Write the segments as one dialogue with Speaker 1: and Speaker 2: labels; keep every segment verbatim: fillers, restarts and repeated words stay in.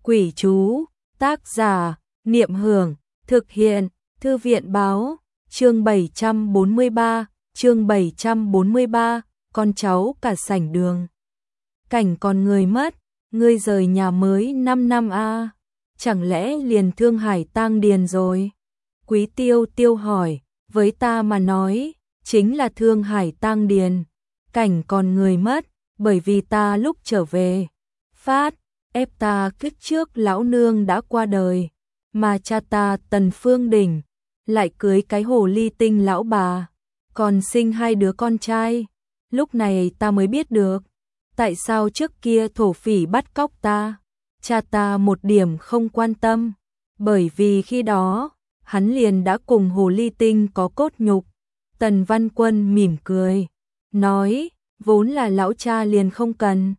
Speaker 1: Quỷ chú, tác giả, Niệm Hưởng, thực hiện, Thư viện báo, chương bảy trăm bốn mươi ba, chương bảy trăm bốn mươi ba, con cháu cả sảnh đường. Cảnh còn người mất, ngươi rời nhà mới năm năm a, à? Chẳng lẽ liền Thương Hải tang điền rồi? Quý Tiêu Tiêu hỏi, với ta mà nói, chính là Thương Hải tang điền. Cảnh còn người mất, bởi vì ta lúc trở về, phát, ép ta kiếp trước lão nương đã qua đời, mà cha ta Tần Phương Đỉnh lại cưới cái hồ ly tinh lão bà, còn sinh hai đứa con trai. Lúc này ta mới biết được, tại sao trước kia thổ phỉ bắt cóc ta, cha ta một điểm không quan tâm, bởi vì khi đó, hắn liền đã cùng hồ ly tinh có cốt nhục. Tần Văn Quân mỉm cười, nói, vốn là lão cha liền không cần,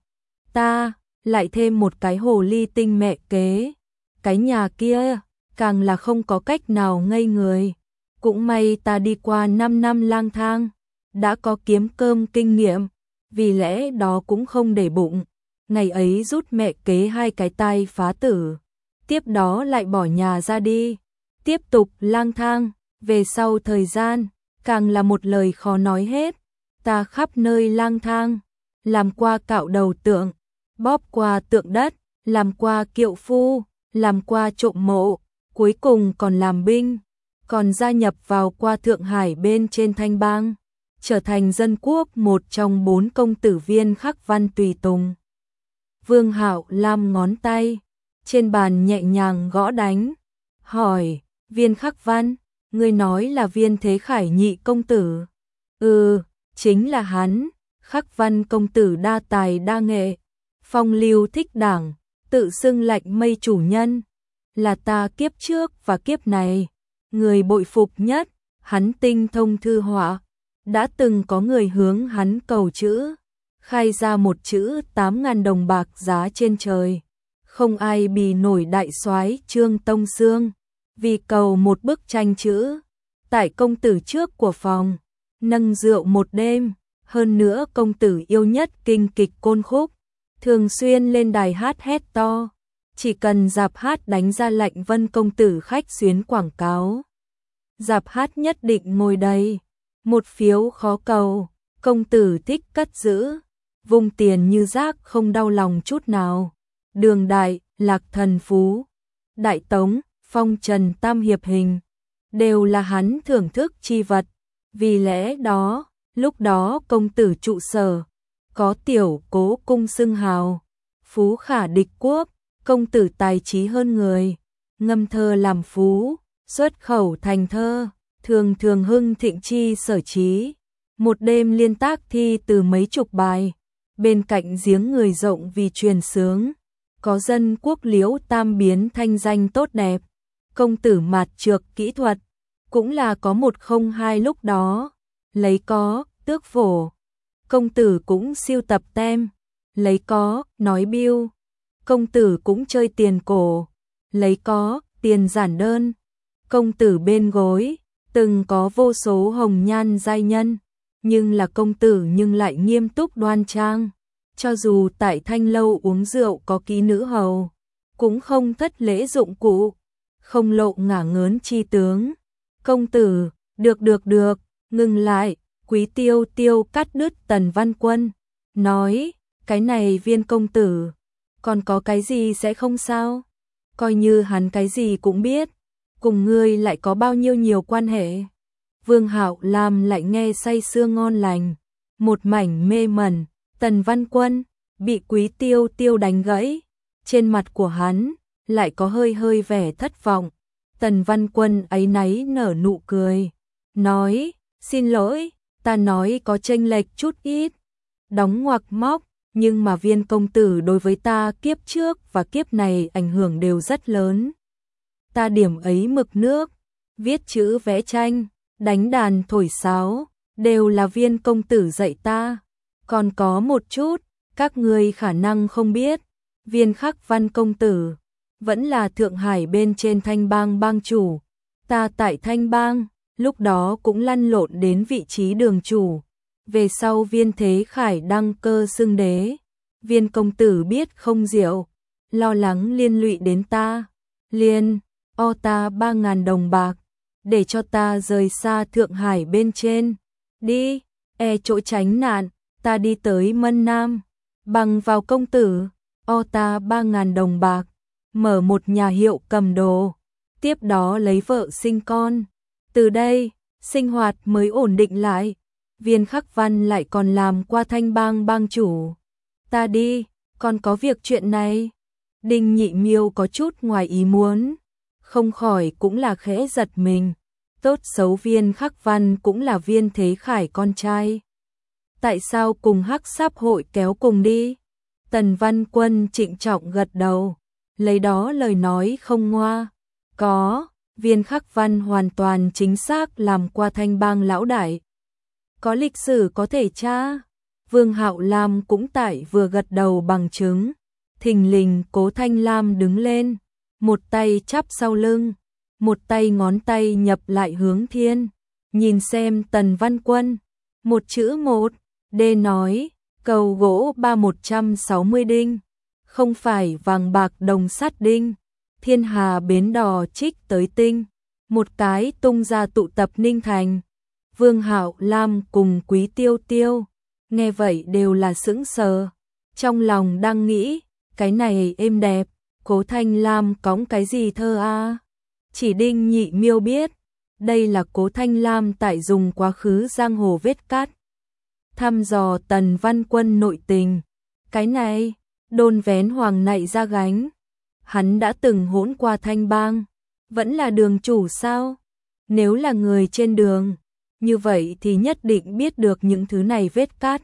Speaker 1: ta lại thêm một cái hồ ly tinh mẹ kế, cái nhà kia càng là không có cách nào ngây người. Cũng may ta đi qua năm năm lang thang, đã có kiếm cơm kinh nghiệm, vì lẽ đó cũng không để bụng. Ngày ấy rút mẹ kế hai cái tai phá tử, tiếp đó lại bỏ nhà ra đi, tiếp tục lang thang. Về sau thời gian, càng là một lời khó nói hết. Ta khắp nơi lang thang, làm qua cạo đầu tượng, bóp qua tượng đất, làm qua kiệu phu, làm qua trộm mộ, cuối cùng còn làm binh, còn gia nhập vào qua Thượng Hải bên trên Thanh Bang, trở thành dân quốc một trong bốn công tử Viên Khắc Văn tùy tùng. Vương Hạo lam ngón tay trên bàn nhẹ nhàng gõ đánh, hỏi, Viên Khắc Văn, ngươi nói là Viên Thế Khải nhị công tử? Ừ, chính là hắn. Khắc Văn công tử đa tài đa nghệ, phong lưu thích đảng, tự xưng lạnh mây chủ nhân, là ta kiếp trước và kiếp này người bội phục nhất. Hắn tinh thông thư họa, đã từng có người hướng hắn cầu chữ, khai ra một chữ tám ngàn đồng bạc giá trên trời, không ai bì nổi đại soái Trương Tông Sương, vì cầu một bức tranh chữ, tại công tử trước của phòng, nâng rượu một đêm. Hơn nữa công tử yêu nhất kinh kịch Côn Khúc, thường xuyên lên đài hát hét to, chỉ cần dạp hát đánh ra lệnh Vân công tử khách xuyến quảng cáo, dạp hát nhất định ngồi đầy, một phiếu khó cầu. Công tử thích cất giữ, vung tiền như rác không đau lòng chút nào. Đường Đại, Lạc Thần Phú, Đại Tống, Phong Trần Tam Hiệp Hình, đều là hắn thưởng thức chi vật. Vì lẽ đó, lúc đó công tử trụ sở, có tiểu cố cung xưng hào, phú khả địch quốc. Công tử tài trí hơn người, ngâm thơ làm phú, xuất khẩu thành thơ, thường thường hưng thịnh chi sở trí. Một đêm liên tác thi từ mấy chục bài, bên cạnh giếng người rộng vì truyền sướng, có dân quốc Liễu Tam biến thanh danh tốt đẹp. Công tử mạt trược kỹ thuật, cũng là có một không hai lúc đó, lấy có, tước phổ. Công tử cũng siêu tập tem, lấy có, nói biêu. Công tử cũng chơi tiền cổ, lấy có, tiền giản đơn. Công tử bên gối, từng có vô số hồng nhan giai nhân, nhưng là công tử nhưng lại nghiêm túc đoan trang. Cho dù tại thanh lâu uống rượu có ký nữ hầu, cũng không thất lễ dụng cụ, không lộ ngả ngớn chi tướng. Công tử, được được được, ngừng lại. Quý Tiêu Tiêu cắt đứt Tần Văn Quân, nói, cái này Viên công tử, còn có cái gì sẽ không sao? Coi như hắn cái gì cũng biết, cùng ngươi lại có bao nhiêu nhiều quan hệ. Vương Hạo Lam lại nghe say sưa ngon lành, một mảnh mê mẩn. Tần Văn Quân bị Quý Tiêu Tiêu đánh gãy, trên mặt của hắn lại có hơi hơi vẻ thất vọng. Tần Văn Quân áy náy nở nụ cười, nói, xin lỗi, ta nói có chênh lệch chút ít, đóng ngoặc móc, nhưng mà Viên công tử đối với ta kiếp trước và kiếp này ảnh hưởng đều rất lớn. Ta điểm ấy mực nước, viết chữ vẽ tranh, đánh đàn thổi sáo, đều là Viên công tử dạy ta. Còn có một chút, các ngươi khả năng không biết, Viên Khắc Văn công tử vẫn là Thượng Hải bên trên Thanh Bang bang chủ. Ta tại Thanh Bang, lúc đó cũng lăn lộn đến vị trí đường chủ. Về sau Viên Thế Khải đăng cơ xưng đế, Viên công tử biết không diệu, lo lắng liên lụy đến ta, liền o ta ba ngàn đồng bạc, để cho ta rời xa Thượng Hải bên trên, đi, e chỗ tránh nạn, ta đi tới Mân Nam, bằng vào công tử, o ta ba ngàn đồng bạc, mở một nhà hiệu cầm đồ, tiếp đó lấy vợ sinh con, từ đây, sinh hoạt mới ổn định lại, Viên Khắc Văn lại còn làm qua Thanh Bang bang chủ, ta đi, còn có việc chuyện này, Đinh Nhị Miêu có chút ngoài ý muốn, không khỏi cũng là khẽ giật mình, tốt xấu Viên Khắc Văn cũng là Viên Thế Khải con trai. Tại sao cùng Hắc Sáp hội kéo cùng đi? Tần Văn Quân trịnh trọng gật đầu, lấy đó lời nói không ngoa. Có, Viên Khắc Văn hoàn toàn chính xác làm qua Thanh Bang lão đại. Có lịch sử có thể tra. Vương Hạo Lam cũng tại vừa gật đầu bằng chứng. Thình lình Cố Thanh Lam đứng lên, một tay chắp sau lưng, một tay ngón tay nhập lại hướng thiên, nhìn xem Tần Văn Quân, một chữ một, đê nói, cầu gỗ ba một trăm sáu mươi đinh, không phải vàng bạc đồng sắt đinh, thiên hà bến đò trích tới tinh, một cái tung ra tụ tập Ninh Thành. Vương Hạo Lam cùng Quý Tiêu Tiêu, nghe vậy đều là sững sờ, trong lòng đang nghĩ, cái này êm đẹp, Cố Thanh Lam cõng cái gì thơ a? Chỉ Đinh Nhị Miêu biết, đây là Cố Thanh Lam tại dùng quá khứ giang hồ vết cát. Thăm dò Tần Văn Quân nội tình, cái này, đôn vén hoàng nại ra gánh. Hắn đã từng hỗn qua Thanh Bang, vẫn là đường chủ sao? Nếu là người trên đường, như vậy thì nhất định biết được những thứ này vết cát.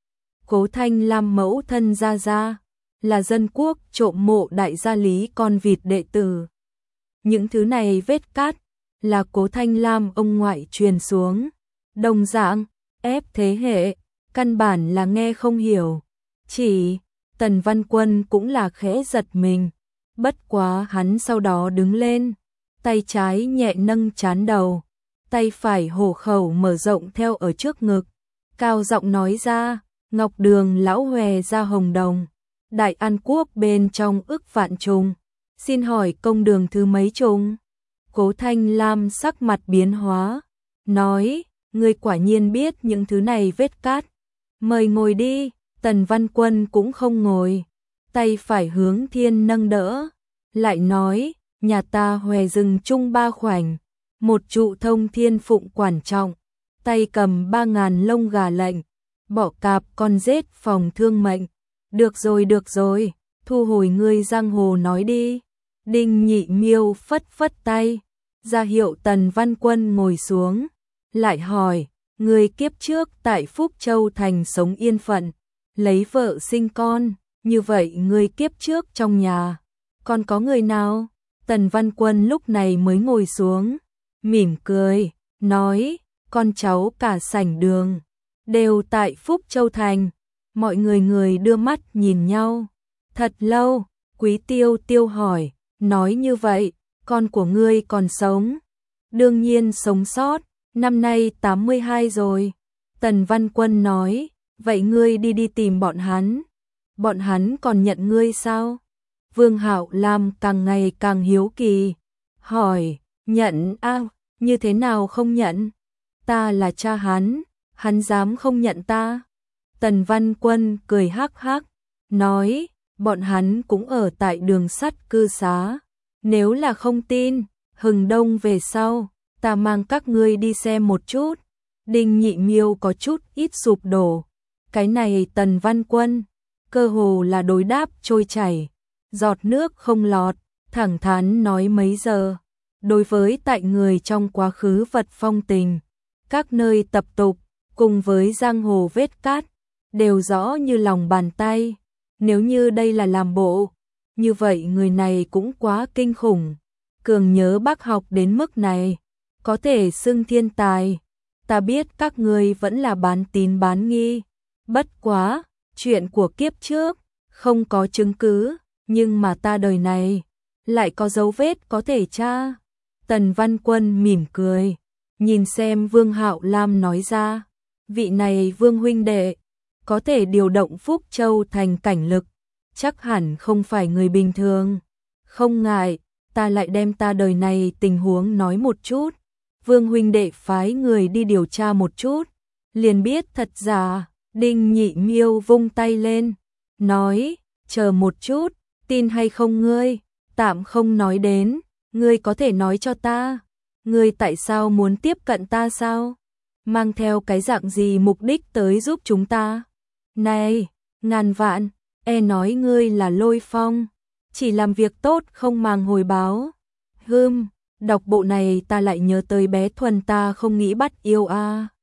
Speaker 1: Cố Thanh Lam mẫu thân gia gia, là dân quốc trộm mộ đại gia Lý con vịt đệ tử. Những thứ này vết cát, là Cố Thanh Lam ông ngoại truyền xuống. Đồng dạng, ép thế hệ, căn bản là nghe không hiểu. Chỉ, Tần Văn Quân cũng là khẽ giật mình. Bất quá hắn sau đó đứng lên, tay trái nhẹ nâng trán đầu, tay phải hổ khẩu mở rộng theo ở trước ngực, cao giọng nói ra, Ngọc Đường lão hòe ra hồng đồng, Đại An Quốc bên trong ức vạn trùng, xin hỏi công đường thứ mấy trùng? Cố Thanh Lam sắc mặt biến hóa, nói, ngươi quả nhiên biết những thứ này vết cát, mời ngồi đi. Tần Văn Quân cũng không ngồi, tay phải hướng thiên nâng đỡ, lại nói, nhà ta hòe rừng chung ba khoảnh, một trụ thông thiên phụng quản trọng, tay cầm ba ngàn lông gà lệnh, bỏ cạp con rết phòng thương mệnh. Được rồi được rồi, thu hồi ngươi giang hồ nói đi. Đinh Nhị Miêu phất phất tay, ra hiệu Tần Văn Quân ngồi xuống, lại hỏi, ngươi kiếp trước tại Phúc Châu thành sống yên phận, lấy vợ sinh con, như vậy ngươi kiếp trước trong nhà, còn có người nào? Tần Văn Quân lúc này mới ngồi xuống, mỉm cười, nói, con cháu cả sảnh đường, đều tại Phúc Châu thành. Mọi người người đưa mắt nhìn nhau, thật lâu, Quý Tiêu Tiêu hỏi, nói như vậy, con của ngươi còn sống? Đương nhiên sống sót, năm nay tám mươi hai rồi. Tần Văn Quân nói, vậy ngươi đi đi tìm bọn hắn, bọn hắn còn nhận ngươi sao? Vương Hạo Lam càng ngày càng hiếu kỳ, hỏi, nhận a, à, như thế nào không nhận? Ta là cha hắn, hắn dám không nhận ta? Tần Văn Quân cười hắc hắc, nói, bọn hắn cũng ở tại đường sắt cư xá, nếu là không tin, hừng đông về sau, ta mang các ngươi đi xem một chút. Đinh Nhị Miêu có chút ít sụp đổ, cái này Tần Văn Quân, cơ hồ là đối đáp trôi chảy, giọt nước không lọt, thẳng thắn nói mấy giờ. Đối với tại người trong quá khứ vật phong tình, các nơi tập tục, cùng với giang hồ vết cát, đều rõ như lòng bàn tay. Nếu như đây là làm bộ, như vậy người này cũng quá kinh khủng. Cường nhớ bác học đến mức này, có thể xưng thiên tài. Ta biết các ngươi vẫn là bán tín bán nghi, bất quá, chuyện của kiếp trước, không có chứng cứ, nhưng mà ta đời này, lại có dấu vết có thể tra. Tần Văn Quân mỉm cười, nhìn xem Vương Hạo Lam nói ra, vị này Vương huynh đệ, có thể điều động Phúc Châu thành cảnh lực, chắc hẳn không phải người bình thường. Không ngại, ta lại đem ta đời này tình huống nói một chút. Vương huynh đệ phái người đi điều tra một chút, liền biết thật giả. Đinh Nhị Miêu vung tay lên, nói, chờ một chút, tin hay không ngươi, tạm không nói đến, ngươi có thể nói cho ta, ngươi tại sao muốn tiếp cận ta sao? Mang theo cái dạng gì mục đích tới giúp chúng ta? Này, ngàn vạn, e nói ngươi là Lôi Phong, chỉ làm việc tốt không màng hồi báo. Hừm, đọc bộ này ta lại nhớ tới bé Thuần ta không nghĩ bắt yêu a.